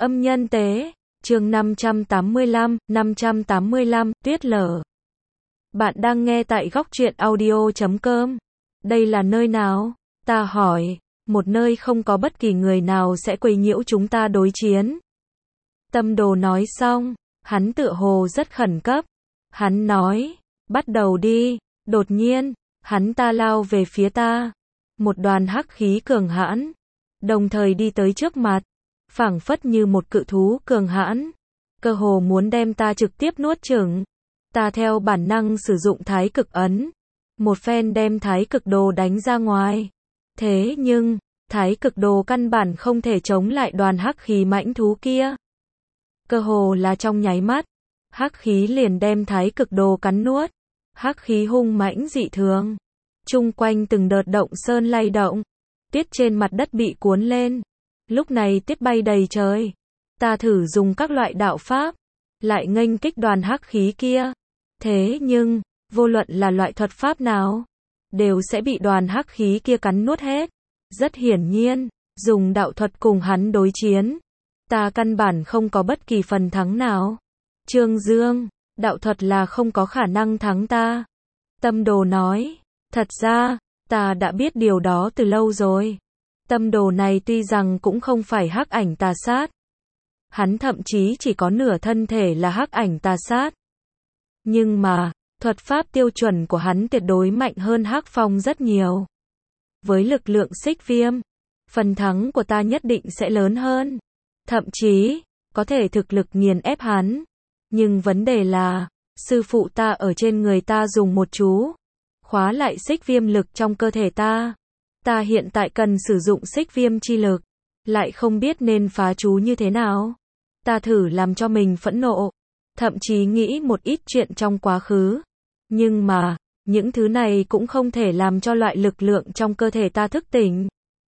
Âm nhân tế, chương 585, tuyết lở. Bạn đang nghe tại góc truyện audio.com. Đây là nơi nào? Ta hỏi. Một nơi không có bất kỳ người nào sẽ quấy nhiễu chúng ta đối chiến. Tâm Đồ nói xong, hắn tựa hồ rất khẩn cấp. Hắn nói, bắt đầu đi. Đột nhiên, hắn ta lao về phía ta. Một đoàn hắc khí cường hãn, đồng thời đi tới trước mặt, phảng phất như một cự thú cường hãn, cơ hồ muốn đem ta trực tiếp nuốt chửng. Ta theo bản năng sử dụng thái cực ấn, một phen đem thái cực đồ đánh ra ngoài. Thế nhưng, thái cực đồ căn bản không thể chống lại đoàn hắc khí mãnh thú kia. Cơ hồ là trong nháy mắt, hắc khí liền đem thái cực đồ cắn nuốt. Hắc khí hung mãnh dị thường, chung quanh từng đợt động sơn lay động, tuyết trên mặt đất bị cuốn lên. Lúc này tuyết bay đầy trời. Ta thử dùng các loại đạo pháp, lại nghênh kích đoàn hắc khí kia. Thế nhưng, vô luận là loại thuật pháp nào, đều sẽ bị đoàn hắc khí kia cắn nuốt hết. Rất hiển nhiên, dùng đạo thuật cùng hắn đối chiến, ta căn bản không có bất kỳ phần thắng nào. Trương Dương, đạo thuật là không có khả năng thắng ta. Tâm Đồ nói, thật ra, ta đã biết điều đó từ lâu rồi. Tâm Đồ này tuy rằng cũng không phải hắc ảnh tà sát. Hắn thậm chí chỉ có nửa thân thể là hắc ảnh tà sát. Nhưng mà, thuật pháp tiêu chuẩn của hắn tuyệt đối mạnh hơn Hắc Phong rất nhiều. Với lực lượng xích viêm, phần thắng của ta nhất định sẽ lớn hơn. Thậm chí, có thể thực lực nghiền ép hắn. Nhưng vấn đề là, sư phụ ta ở trên người ta dùng một chú, khóa lại xích viêm lực trong cơ thể ta. Ta hiện tại cần sử dụng xích viêm chi lực, lại không biết nên phá chú như thế nào. Ta thử làm cho mình phẫn nộ, thậm chí nghĩ một ít chuyện trong quá khứ. Nhưng mà, những thứ này cũng không thể làm cho loại lực lượng trong cơ thể ta thức tỉnh.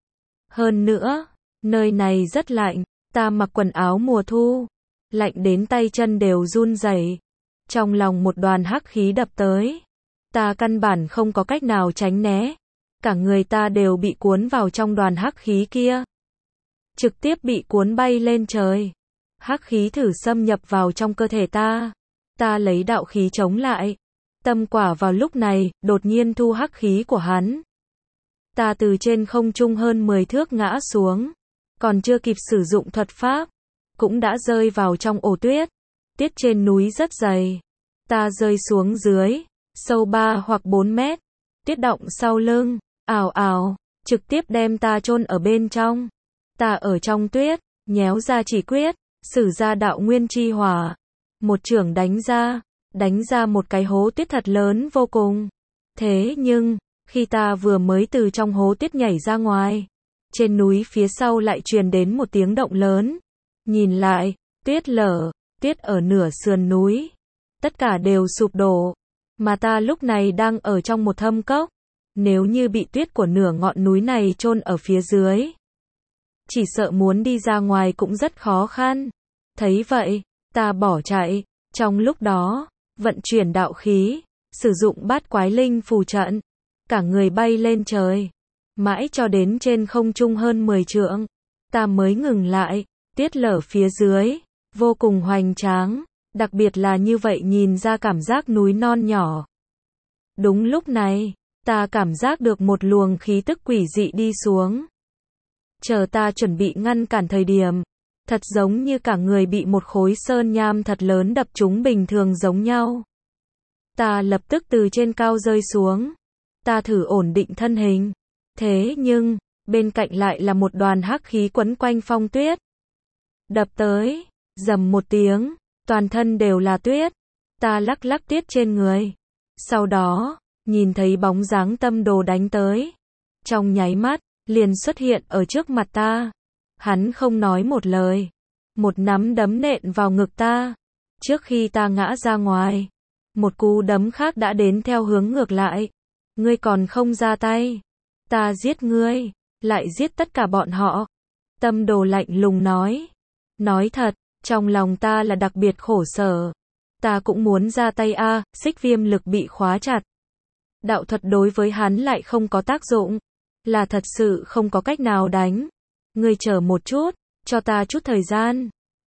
Hơn nữa, nơi này rất lạnh, ta mặc quần áo mùa thu, lạnh đến tay chân đều run rẩy. Trong lòng một đoàn hắc khí đập tới, ta căn bản không có cách nào tránh né. Cả người ta đều bị cuốn vào trong đoàn hắc khí kia, trực tiếp bị cuốn bay lên trời. Hắc khí thử xâm nhập vào trong cơ thể ta. Ta lấy đạo khí chống lại. Tâm Quả vào lúc này, đột nhiên thu hắc khí của hắn. Ta từ trên không trung hơn 10 thước ngã xuống. Còn chưa kịp sử dụng thuật pháp, cũng đã rơi vào trong ổ tuyết. Tuyết trên núi rất dày. Ta rơi xuống dưới, sâu 3 hoặc 4 mét. Tuyết động sau lưng, ào ào, trực tiếp đem ta chôn ở bên trong. Ta ở trong tuyết, nhéo ra chỉ quyết, sử ra đạo nguyên chi hỏa. Một chưởng đánh ra một cái hố tuyết thật lớn vô cùng. Thế nhưng, khi ta vừa mới từ trong hố tuyết nhảy ra ngoài, trên núi phía sau lại truyền đến một tiếng động lớn. Nhìn lại, tuyết lở, tuyết ở nửa sườn núi, tất cả đều sụp đổ. Mà ta lúc này đang ở trong một thâm cốc. Nếu như bị tuyết của nửa ngọn núi này chôn ở phía dưới, chỉ sợ muốn đi ra ngoài cũng rất khó khăn. Thấy vậy, ta bỏ chạy. Trong lúc đó, vận chuyển đạo khí, sử dụng bát quái linh phù trận, cả người bay lên trời, mãi cho đến trên không trung hơn 10 trượng, ta mới ngừng lại. Tuyết lở phía dưới, vô cùng hoành tráng, đặc biệt là như vậy nhìn ra cảm giác núi non nhỏ. Đúng lúc này, ta cảm giác được một luồng khí tức quỷ dị đi xuống. Chờ ta chuẩn bị ngăn cản thời điểm, thật giống như cả người bị một khối sơn nham thật lớn đập trúng bình thường giống nhau. Ta lập tức từ trên cao rơi xuống. Ta thử ổn định thân hình. Thế nhưng, bên cạnh lại là một đoàn hắc khí quấn quanh phong tuyết. Đập tới, rầm một tiếng, toàn thân đều là tuyết. Ta lắc lắc tuyết trên người. Sau đó, nhìn thấy bóng dáng Tâm Đồ đánh tới. Trong nháy mắt, liền xuất hiện ở trước mặt ta. Hắn không nói một lời. Một nắm đấm nện vào ngực ta. Trước khi ta ngã ra ngoài, một cú đấm khác đã đến theo hướng ngược lại. Ngươi còn không ra tay, ta giết ngươi, lại giết tất cả bọn họ. Tâm Đồ lạnh lùng nói. Nói thật, trong lòng ta là đặc biệt khổ sở. Ta cũng muốn ra tay xích viêm lực bị khóa chặt. Đạo thuật đối với hắn lại không có tác dụng. Là thật sự không có cách nào đánh. Ngươi chờ một chút, cho ta chút thời gian.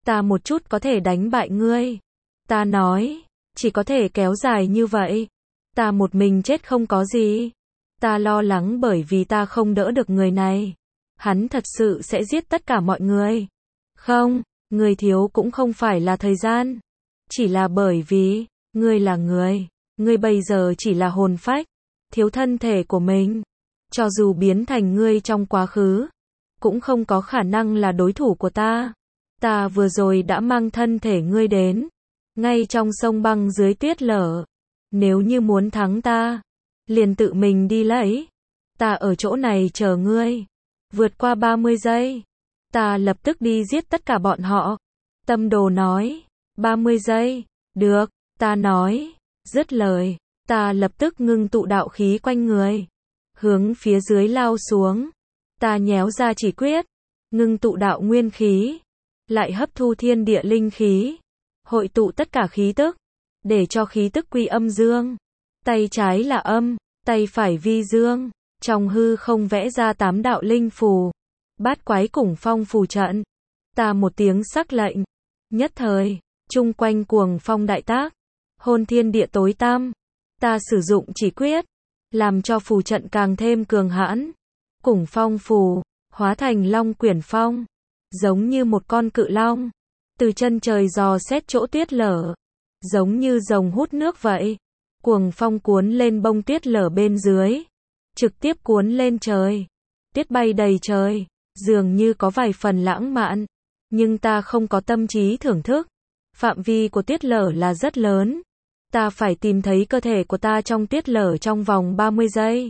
Ta một chút có thể đánh bại ngươi. Ta nói, chỉ có thể kéo dài như vậy. Ta một mình chết không có gì. Ta lo lắng bởi vì ta không đỡ được người này. Hắn thật sự sẽ giết tất cả mọi người. Không, người thiếu cũng không phải là thời gian. Chỉ là bởi vì, ngươi là người. Ngươi bây giờ chỉ là hồn phách. Thiếu thân thể của mình. Cho dù biến thành ngươi trong quá khứ, cũng không có khả năng là đối thủ của ta. Ta vừa rồi đã mang thân thể ngươi đến. Ngay trong sông băng dưới tuyết lở. Nếu như muốn thắng ta, liền tự mình đi lấy. Ta ở chỗ này chờ ngươi. Vượt qua 30 giây. Ta lập tức đi giết tất cả bọn họ. Tâm đồ nói. 30 giây. Được, ta nói. Dứt lời. Ta lập tức ngưng tụ đạo khí quanh người. Hướng phía dưới lao xuống. Ta nhéo ra chỉ quyết. Ngưng tụ đạo nguyên khí. Lại hấp thu thiên địa linh khí. Hội tụ tất cả khí tức. Để cho khí tức quy âm dương. Tay trái là âm. Tay phải vi dương. Trong hư không vẽ ra 8 đạo linh phù. Bát quái củng phong phù trận. Ta một tiếng sắc lệnh. Nhất thời. Chung quanh cuồng phong đại tác. Hôn thiên địa tối tăm. Ta sử dụng chỉ quyết. Làm cho phù trận càng thêm cường hãn. Củng phong phù. Hóa thành long quyển phong. Giống như một con cự long. Từ chân trời dò xét chỗ tuyết lở. Giống như rồng hút nước vậy. Cuồng phong cuốn lên bông tuyết lở bên dưới. Trực tiếp cuốn lên trời. Tuyết bay đầy trời. Dường như có vài phần lãng mạn. Nhưng ta không có tâm trí thưởng thức. Phạm vi của tuyết lở là rất lớn. Ta phải tìm thấy cơ thể của ta trong tuyết lở trong vòng 30 giây.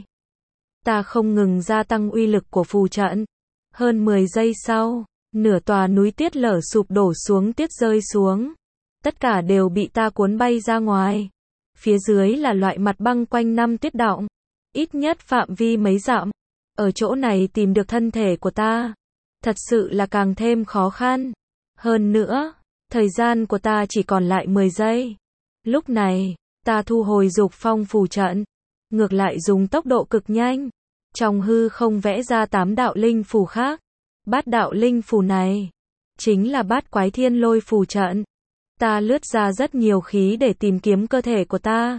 Ta không ngừng gia tăng uy lực của phù trận. Hơn 10 giây sau, nửa tòa núi tuyết lở sụp đổ xuống, tuyết rơi xuống. Tất cả đều bị ta cuốn bay ra ngoài. Phía dưới là loại mặt băng quanh năm tuyết đọng. Ít nhất phạm vi mấy dặm. Ở chỗ này tìm được thân thể của ta. Thật sự là càng thêm khó khăn. Hơn nữa, thời gian của ta chỉ còn lại 10 giây. Lúc này, ta thu hồi dục phong phù trận. Ngược lại dùng tốc độ cực nhanh. Trong hư không vẽ ra 8 đạo linh phù khác. Bát đạo linh phù này chính là bát quái thiên lôi phù trận. Ta lướt ra rất nhiều khí để tìm kiếm cơ thể của ta.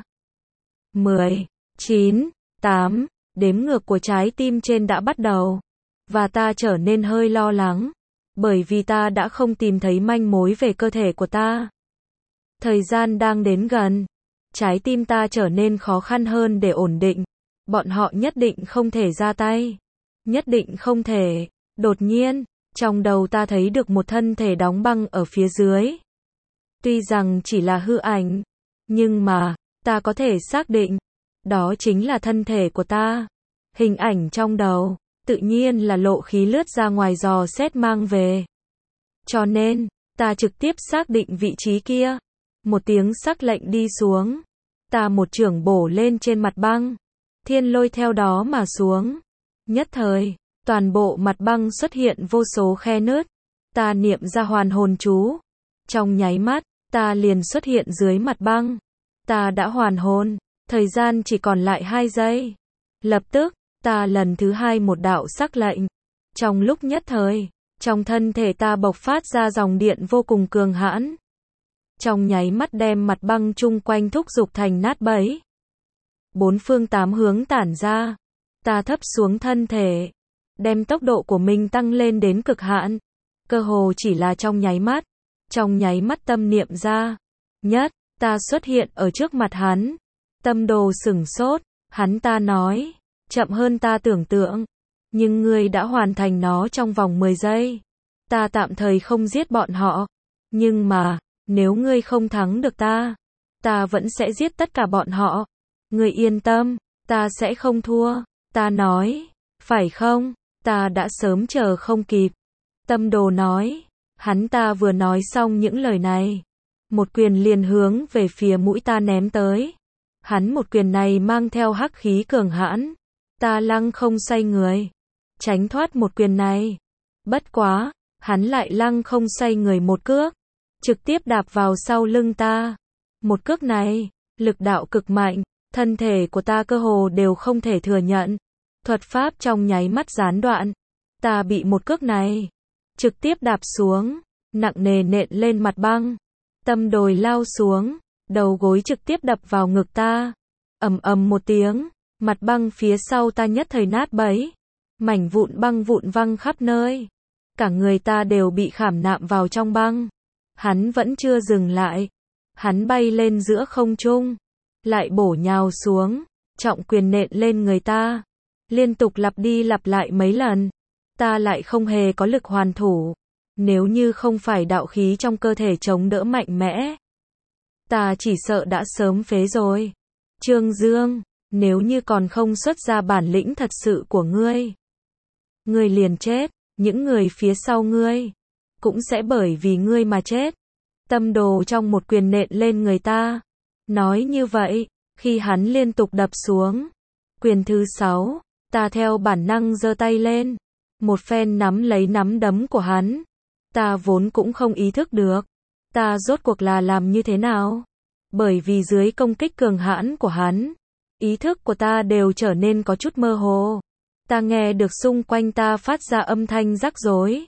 10, 9, 8, đếm ngược của trái tim trên đã bắt đầu. Và ta trở nên hơi lo lắng. Bởi vì ta đã không tìm thấy manh mối về cơ thể của ta. Thời gian đang đến gần. Trái tim ta trở nên khó khăn hơn để ổn định. Bọn họ nhất định không thể ra tay. Nhất định không thể. Đột nhiên, trong đầu ta thấy được một thân thể đóng băng ở phía dưới. Tuy rằng chỉ là hư ảnh, nhưng mà, ta có thể xác định, đó chính là thân thể của ta. Hình ảnh trong đầu, tự nhiên là lộ khí lướt ra ngoài dò xét mang về. Cho nên, ta trực tiếp xác định vị trí kia. Một tiếng sắc lệnh đi xuống. Ta một chưởng bổ lên trên mặt băng. Thiên lôi theo đó mà xuống. Nhất thời, toàn bộ mặt băng xuất hiện vô số khe nứt. Ta niệm ra hoàn hồn chú. Trong nháy mắt, ta liền xuất hiện dưới mặt băng. Ta đã hoàn hồn. Thời gian chỉ còn lại 2 giây. Lập tức, ta lần thứ 2 một đạo sắc lệnh. Trong lúc nhất thời, trong thân thể ta bộc phát ra dòng điện vô cùng cường hãn. Trong nháy mắt đem mặt băng chung quanh thúc giục thành nát bấy. 4 phương 8 hướng tản ra. Ta thấp xuống thân thể. Đem tốc độ của mình tăng lên đến cực hạn. Cơ hồ chỉ là trong nháy mắt. Trong nháy mắt tâm niệm ra. Nhất, ta xuất hiện ở trước mặt hắn. Tâm đồ sửng sốt. Hắn ta nói. Chậm hơn ta tưởng tượng. Nhưng ngươi đã hoàn thành nó trong vòng 10 giây. Ta tạm thời không giết bọn họ. Nhưng mà, nếu ngươi không thắng được ta vẫn sẽ giết tất cả bọn họ. Ngươi yên tâm, ta sẽ không thua. Ta nói, phải không? Ta đã sớm chờ không kịp. Tâm đồ nói, hắn ta vừa nói xong những lời này. Một quyền liền hướng về phía mũi ta ném tới. Hắn một quyền này mang theo hắc khí cường hãn. Ta lăng không xoay người. Tránh thoát một quyền này. Bất quá, hắn lại lăng không xoay người một cước. Trực tiếp đạp vào sau lưng ta. Một cước này, lực đạo cực mạnh. Thân thể của ta cơ hồ đều không thể thừa nhận. Thuật pháp trong nháy mắt gián đoạn. Ta bị một cước này trực tiếp đạp xuống. nặng nề nện lên mặt băng. Tâm Đồi lao xuống, đầu gối trực tiếp đập vào ngực ta. Ầm ầm một tiếng, mặt băng phía sau ta nhất thời nát bấy. Mảnh vụn băng vụn văng khắp nơi. Cả người ta đều bị khảm nạm vào trong băng. Hắn vẫn chưa dừng lại. Hắn bay lên giữa không trung, lại bổ nhào xuống, trọng quyền nện lên người ta. Liên tục lặp đi lặp lại mấy lần. Ta lại không hề có lực hoàn thủ. Nếu như không phải đạo khí trong cơ thể chống đỡ mạnh mẽ, ta chỉ sợ đã sớm phế rồi. Trương Dương, nếu như còn không xuất ra bản lĩnh thật sự của ngươi, ngươi liền chết, những người phía sau ngươi cũng sẽ bởi vì ngươi mà chết. Tâm Đồ trong một quyền nện lên người ta. Nói như vậy, khi hắn liên tục đập xuống, quyền thứ 6, ta theo bản năng giơ tay lên, một phen nắm lấy nắm đấm của hắn. Ta vốn cũng không ý thức được, ta rốt cuộc là làm như thế nào. Bởi vì dưới công kích cường hãn của hắn, ý thức của ta đều trở nên có chút mơ hồ. Ta nghe được xung quanh ta phát ra âm thanh rắc rối.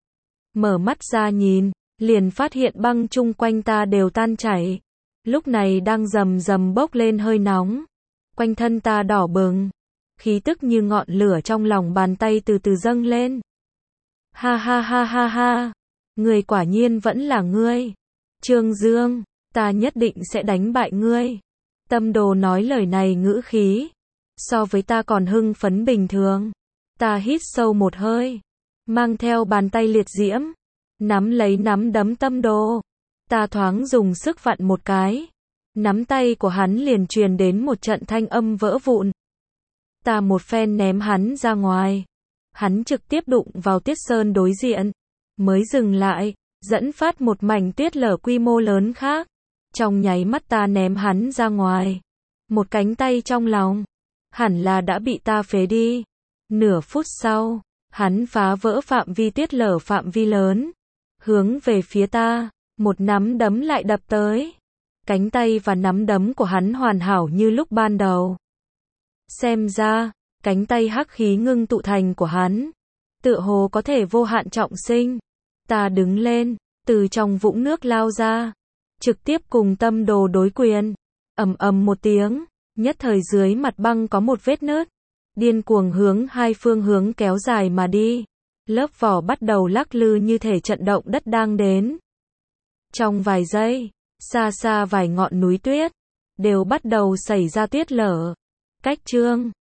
Mở mắt ra nhìn, liền phát hiện băng chung quanh ta đều tan chảy. Lúc này đang rầm rầm bốc lên hơi nóng. Quanh thân ta đỏ bừng. Khí tức như ngọn lửa trong lòng bàn tay từ từ dâng lên. Ha ha ha ha ha. Ngươi quả nhiên vẫn là ngươi. Trương Dương, ta nhất định sẽ đánh bại ngươi. Tâm Đồ nói lời này ngữ khí so với ta còn hưng phấn bình thường. Ta hít sâu một hơi, mang theo bàn tay liệt diễm, nắm lấy nắm đấm Tâm Đồ. Ta thoáng dùng sức vặn một cái, nắm tay của hắn liền truyền đến một trận thanh âm vỡ vụn. Ta một phen ném hắn ra ngoài. Hắn trực tiếp đụng vào Tiết Sơn đối diện, mới dừng lại, dẫn phát một mảnh tuyết lở quy mô lớn khác. Trong nháy mắt ta ném hắn ra ngoài. Một cánh tay trong lòng, hẳn là đã bị ta phế đi. Nửa phút sau, hắn phá vỡ phạm vi tuyết lở phạm vi lớn, hướng về phía ta, một nắm đấm lại đập tới. Cánh tay và nắm đấm của hắn hoàn hảo như lúc ban đầu. Xem ra, cánh tay hắc khí ngưng tụ thành của hắn, tựa hồ có thể vô hạn trọng sinh. Ta đứng lên, từ trong vũng nước lao ra, trực tiếp cùng Tâm Đồ đối quyền. Ầm ầm một tiếng, nhất thời dưới mặt băng có một vết nứt, điên cuồng hướng hai phương hướng kéo dài mà đi. Lớp vỏ bắt đầu lắc lư như thể trận động đất đang đến. Trong vài giây, xa xa vài ngọn núi tuyết đều bắt đầu xảy ra tuyết lở. Cách Trương